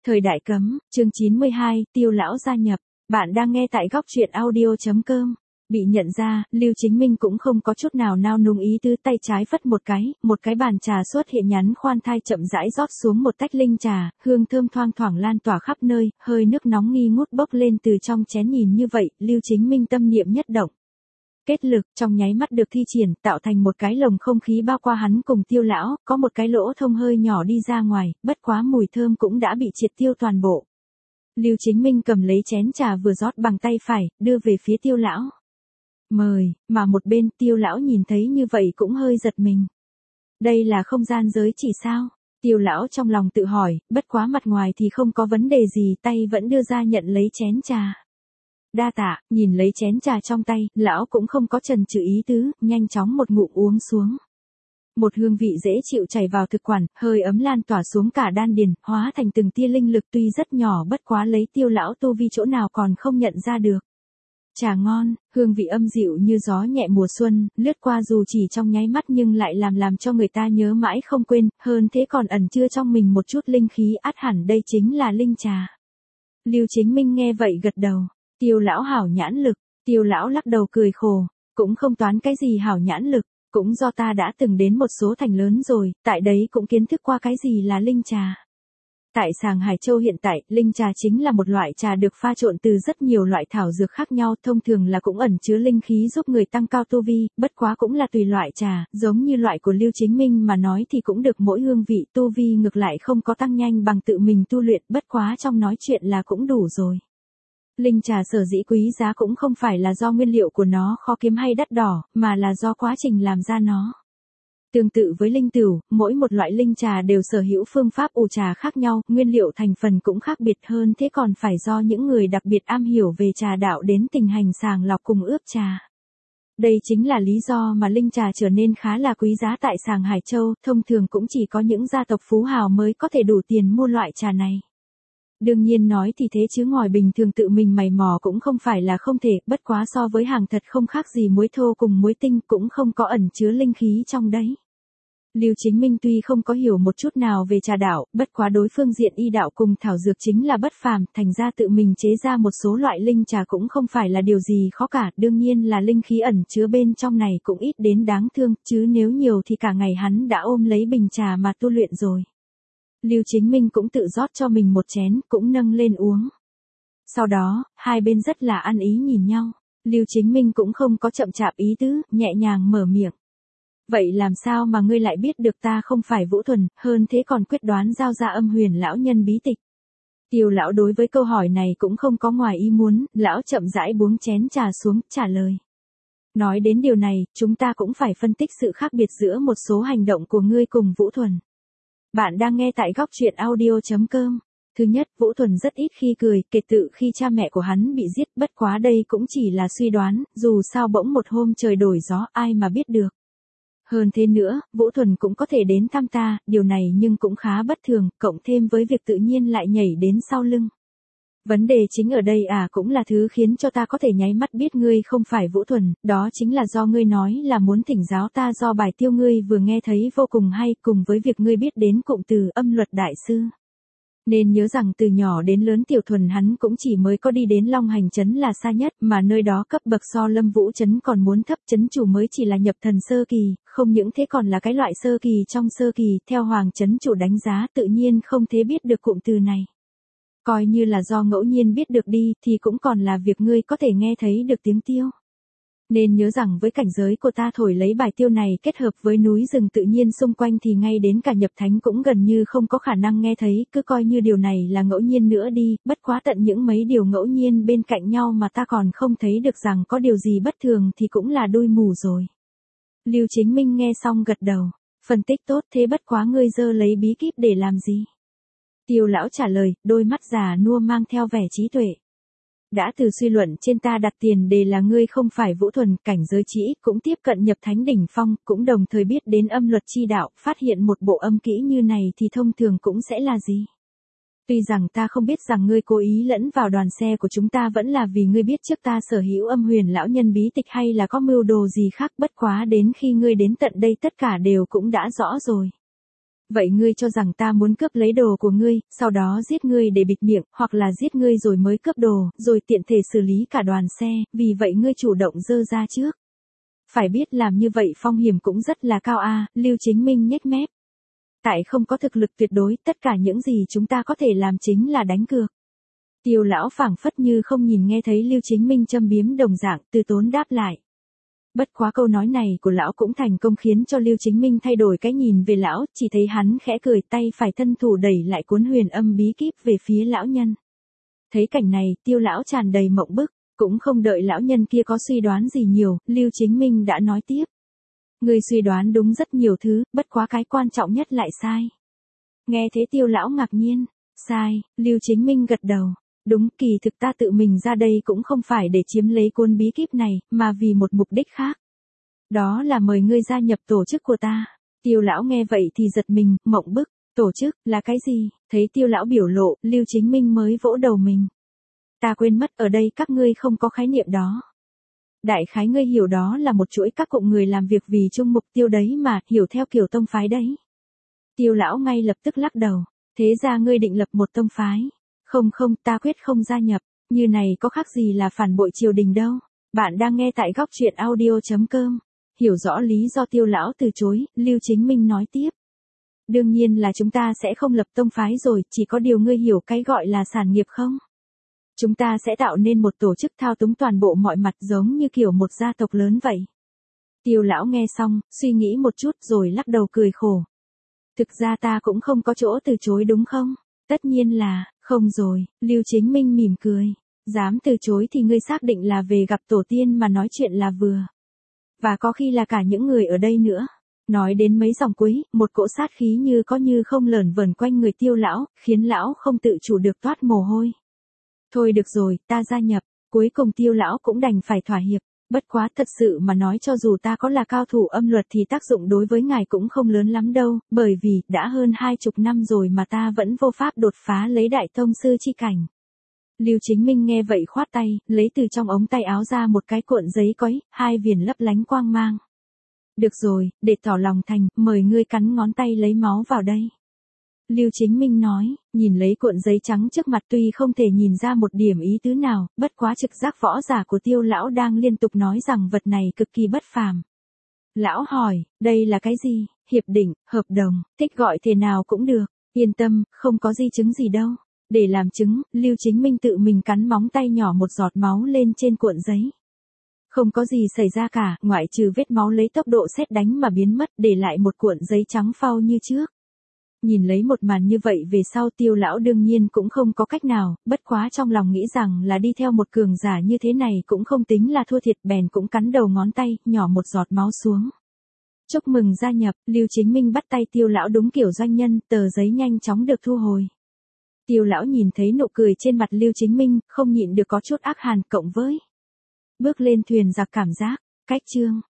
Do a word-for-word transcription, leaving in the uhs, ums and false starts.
Thời đại cấm, chương chín mươi hai, Tiêu lão gia nhập. Bạn đang nghe tại góc truyện audio.com. Bị nhận ra, Lưu Chính Minh cũng không có chút nào nao núng ý tứ, tay trái phất một cái, một cái bàn trà xuất hiện nhắn khoan thai chậm rãi rót xuống một tách linh trà, hương thơm thoang thoảng lan tỏa khắp nơi, hơi nước nóng nghi ngút bốc lên từ trong chén, nhìn như vậy, Lưu Chính Minh tâm niệm nhất động. Kết lực trong nháy mắt được thi triển, tạo thành một cái lồng không khí bao qua hắn cùng Tiêu lão, có một cái lỗ thông hơi nhỏ đi ra ngoài, bất quá mùi thơm cũng đã bị triệt tiêu toàn bộ. Lưu Chính Minh cầm lấy chén trà vừa rót bằng tay phải, đưa về phía Tiêu lão. Mời, mà một bên Tiêu lão nhìn thấy như vậy cũng hơi giật mình. Đây là không gian giới chỉ sao? Tiêu lão trong lòng tự hỏi, bất quá mặt ngoài thì không có vấn đề gì, tay vẫn đưa ra nhận lấy chén trà. Đa tạ, nhìn lấy chén trà trong tay, lão cũng không có chần chừ ý tứ, nhanh chóng một ngụm uống xuống. Một hương vị dễ chịu chảy vào thực quản, hơi ấm lan tỏa xuống cả đan điền, hóa thành từng tia linh lực, tuy rất nhỏ bất quá lấy Tiêu lão tu vi chỗ nào còn không nhận ra được. Trà ngon, hương vị âm dịu như gió nhẹ mùa xuân, lướt qua dù chỉ trong nháy mắt nhưng lại làm làm cho người ta nhớ mãi không quên, hơn thế còn ẩn chứa trong mình một chút linh khí, ắt hẳn đây chính là linh trà. Lưu Chính Minh nghe vậy gật đầu. Tiêu lão hảo nhãn lực, Tiêu lão lắc đầu cười khổ, cũng không toán cái gì hảo nhãn lực, cũng do ta đã từng đến một số thành lớn rồi, tại đấy cũng kiến thức qua cái gì là linh trà. Tại Sàng Hải Châu hiện tại, linh trà chính là một loại trà được pha trộn từ rất nhiều loại thảo dược khác nhau, thông thường là cũng ẩn chứa linh khí giúp người tăng cao tu vi, bất quá cũng là tùy loại trà, giống như loại của Lưu Chính Minh mà nói thì cũng được mỗi hương vị, tu vi ngược lại không có tăng nhanh bằng tự mình tu luyện, bất quá trong nói chuyện là cũng đủ rồi. Linh trà sở dĩ quý giá cũng không phải là do nguyên liệu của nó khó kiếm hay đắt đỏ, mà là do quá trình làm ra nó. Tương tự với linh tửu, mỗi một loại linh trà đều sở hữu phương pháp ủ trà khác nhau, nguyên liệu thành phần cũng khác biệt, hơn thế còn phải do những người đặc biệt am hiểu về trà đạo đến tình hành sàng lọc cùng ướp trà. Đây chính là lý do mà linh trà trở nên khá là quý giá tại Sàng Hải Châu, thông thường cũng chỉ có những gia tộc phú hào mới có thể đủ tiền mua loại trà này. Đương nhiên nói thì thế chứ ngòi bình thường tự mình mày mò cũng không phải là không thể, bất quá so với hàng thật không khác gì muối thô cùng muối tinh, cũng không có ẩn chứa linh khí trong đấy. Lưu Chính Minh tuy không có hiểu một chút nào về trà đạo, bất quá đối phương diện y đạo cùng thảo dược chính là bất phàm, thành ra tự mình chế ra một số loại linh trà cũng không phải là điều gì khó cả, đương nhiên là linh khí ẩn chứa bên trong này cũng ít đến đáng thương, chứ nếu nhiều thì cả ngày hắn đã ôm lấy bình trà mà tu luyện rồi. Lưu Chính Minh cũng tự rót cho mình một chén, cũng nâng lên uống. Sau đó, hai bên rất là ăn ý nhìn nhau, Lưu Chính Minh cũng không có chậm chạp ý tứ, nhẹ nhàng mở miệng. Vậy làm sao mà ngươi lại biết được ta không phải Vũ Thuần, hơn thế còn quyết đoán giao ra âm huyền lão nhân bí tịch? Tiêu lão đối với câu hỏi này cũng không có ngoài ý muốn, lão chậm rãi buông chén trà xuống, trả lời. Nói đến điều này, chúng ta cũng phải phân tích sự khác biệt giữa một số hành động của ngươi cùng Vũ Thuần. Bạn đang nghe tại góc truyện audio.com. Thứ nhất, Vũ Thuần rất ít khi cười, kể từ khi cha mẹ của hắn bị giết, bất quá đây cũng chỉ là suy đoán, dù sao bỗng một hôm trời đổi gió, ai mà biết được. Hơn thế nữa, Vũ Thuần cũng có thể đến thăm ta, điều này nhưng cũng khá bất thường, cộng thêm với việc tự nhiên lại nhảy đến sau lưng. Vấn đề chính ở đây à cũng là thứ khiến cho ta có thể nháy mắt biết ngươi không phải Vũ Thuần, đó chính là do ngươi nói là muốn thỉnh giáo ta do bài tiêu ngươi vừa nghe thấy vô cùng hay, cùng với việc ngươi biết đến cụm từ âm luật đại sư. Nên nhớ rằng từ nhỏ đến lớn Tiểu Thuần hắn cũng chỉ mới có đi đến Long Hành Trấn là xa nhất, mà nơi đó cấp bậc so Lâm Vũ Trấn còn muốn thấp, trấn chủ mới chỉ là nhập thần sơ kỳ, không những thế còn là cái loại sơ kỳ trong sơ kỳ, theo Hoàng trấn chủ đánh giá tự nhiên không thể biết được cụm từ này. Coi như là do ngẫu nhiên biết được đi, thì cũng còn là việc ngươi có thể nghe thấy được tiếng tiêu. Nên nhớ rằng với cảnh giới của ta thổi lấy bài tiêu này kết hợp với núi rừng tự nhiên xung quanh thì ngay đến cả nhập thánh cũng gần như không có khả năng nghe thấy, cứ coi như điều này là ngẫu nhiên nữa đi, bất quá tận những mấy điều ngẫu nhiên bên cạnh nhau mà ta còn không thấy được rằng có điều gì bất thường thì cũng là đuôi mù rồi. Lưu Chính Minh nghe xong gật đầu, phân tích tốt, thế bất quá ngươi dơ lấy bí kíp để làm gì? Tiêu lão trả lời, đôi mắt già nua mang theo vẻ trí tuệ. Đã từ suy luận trên ta đặt tiền đề là ngươi không phải Vũ Thuần, cảnh giới chỉ ít cũng tiếp cận nhập thánh đỉnh phong, cũng đồng thời biết đến âm luật chi đạo, phát hiện một bộ âm kỹ như này thì thông thường cũng sẽ là gì? Tuy rằng ta không biết rằng ngươi cố ý lẫn vào đoàn xe của chúng ta vẫn là vì ngươi biết trước ta sở hữu âm huyền lão nhân bí tịch hay là có mưu đồ gì khác, bất quá đến khi ngươi đến tận đây tất cả đều cũng đã rõ rồi. Vậy ngươi cho rằng ta muốn cướp lấy đồ của ngươi, sau đó giết ngươi để bịt miệng, hoặc là giết ngươi rồi mới cướp đồ, rồi tiện thể xử lý cả đoàn xe, vì vậy ngươi chủ động dơ ra trước. Phải biết làm như vậy phong hiểm cũng rất là cao a, Lưu Chính Minh nhếch mép. Tại không có thực lực tuyệt đối, tất cả những gì chúng ta có thể làm chính là đánh cược. Tiêu lão phảng phất như không nhìn nghe thấy Lưu Chính Minh châm biếm đồng dạng, từ tốn đáp lại. Bất quá câu nói này của lão cũng thành công khiến cho Lưu Chính Minh thay đổi cái nhìn về lão, chỉ thấy hắn khẽ cười, tay phải thân thủ đẩy lại cuốn huyền âm bí kíp về phía lão nhân. Thấy cảnh này, Tiêu lão tràn đầy mộng bức, cũng không đợi lão nhân kia có suy đoán gì nhiều, Lưu Chính Minh đã nói tiếp. Ngươi suy đoán đúng rất nhiều thứ, bất quá cái quan trọng nhất lại sai. Nghe thế Tiêu lão ngạc nhiên. Sai, Lưu Chính Minh gật đầu. Đúng, kỳ thực ta tự mình ra đây cũng không phải để chiếm lấy cuốn bí kíp này, mà vì một mục đích khác. Đó là mời ngươi gia nhập tổ chức của ta. Tiêu lão nghe vậy thì giật mình, mộng bức. Tổ chức, là cái gì? Thấy Tiêu lão biểu lộ, Lưu Chính Minh mới vỗ đầu mình. Ta quên mất, ở đây các ngươi không có khái niệm đó. Đại khái ngươi hiểu đó là một chuỗi các cụm người làm việc vì chung mục tiêu đấy mà, hiểu theo kiểu tông phái đấy. Tiêu lão ngay lập tức lắc đầu. Thế ra ngươi định lập một tông phái. Không không, ta quyết không gia nhập, như này có khác gì là phản bội triều đình đâu. Bạn đang nghe tại góc truyện audio chấm com. Hiểu rõ lý do Tiêu lão từ chối, Lưu Chính Minh nói tiếp. Đương nhiên là chúng ta sẽ không lập tông phái rồi, chỉ có điều ngươi hiểu cái gọi là sản nghiệp không? Chúng ta sẽ tạo nên một tổ chức thao túng toàn bộ mọi mặt giống như kiểu một gia tộc lớn vậy. Tiêu lão nghe xong, suy nghĩ một chút rồi lắc đầu cười khổ. Thực ra ta cũng không có chỗ từ chối đúng không? Tất nhiên là, không rồi, Lưu Chính Minh mỉm cười. Dám từ chối thì ngươi xác định là về gặp tổ tiên mà nói chuyện là vừa. Và có khi là cả những người ở đây nữa. Nói đến mấy dòng cuối, một cỗ sát khí như có như không lởn vởn quanh người Tiêu lão, khiến lão không tự chủ được toát mồ hôi. Thôi được rồi, ta gia nhập, cuối cùng Tiêu lão cũng đành phải thỏa hiệp. Bất quá thật sự mà nói cho dù ta có là cao thủ âm luật thì tác dụng đối với ngài cũng không lớn lắm đâu, bởi vì đã hơn hai chục năm rồi mà ta vẫn vô pháp đột phá lấy đại tông sư chi cảnh. Lưu Chính Minh nghe vậy khoát tay, lấy từ trong ống tay áo ra một cái cuộn giấy cói, hai viền lấp lánh quang mang. Được rồi, để tỏ lòng thành, mời ngươi cắn ngón tay lấy máu vào đây. Lưu Chính Minh nói, nhìn lấy cuộn giấy trắng trước mặt tuy không thể nhìn ra một điểm ý tứ nào, bất quá trực giác võ giả của Tiêu lão đang liên tục nói rằng vật này cực kỳ bất phàm. Lão hỏi, đây là cái gì? Hiệp định, hợp đồng, thích gọi thế nào cũng được, yên tâm, không có di chứng gì đâu. Để làm chứng, Lưu Chính Minh tự mình cắn móng tay nhỏ một giọt máu lên trên cuộn giấy. Không có gì xảy ra cả, ngoại trừ vết máu lấy tốc độ sét đánh mà biến mất, để lại một cuộn giấy trắng phau như trước. Nhìn lấy một màn như vậy về sau Tiêu lão đương nhiên cũng không có cách nào, bất quá trong lòng nghĩ rằng là đi theo một cường giả như thế này cũng không tính là thua thiệt, bèn cũng cắn đầu ngón tay, nhỏ một giọt máu xuống. Chúc mừng gia nhập, Lưu Chính Minh bắt tay Tiêu lão đúng kiểu doanh nhân, tờ giấy nhanh chóng được thu hồi. Tiêu lão nhìn thấy nụ cười trên mặt Lưu Chính Minh, không nhịn được có chút ác hàn cộng với bước lên thuyền giặc cảm giác, cách chương.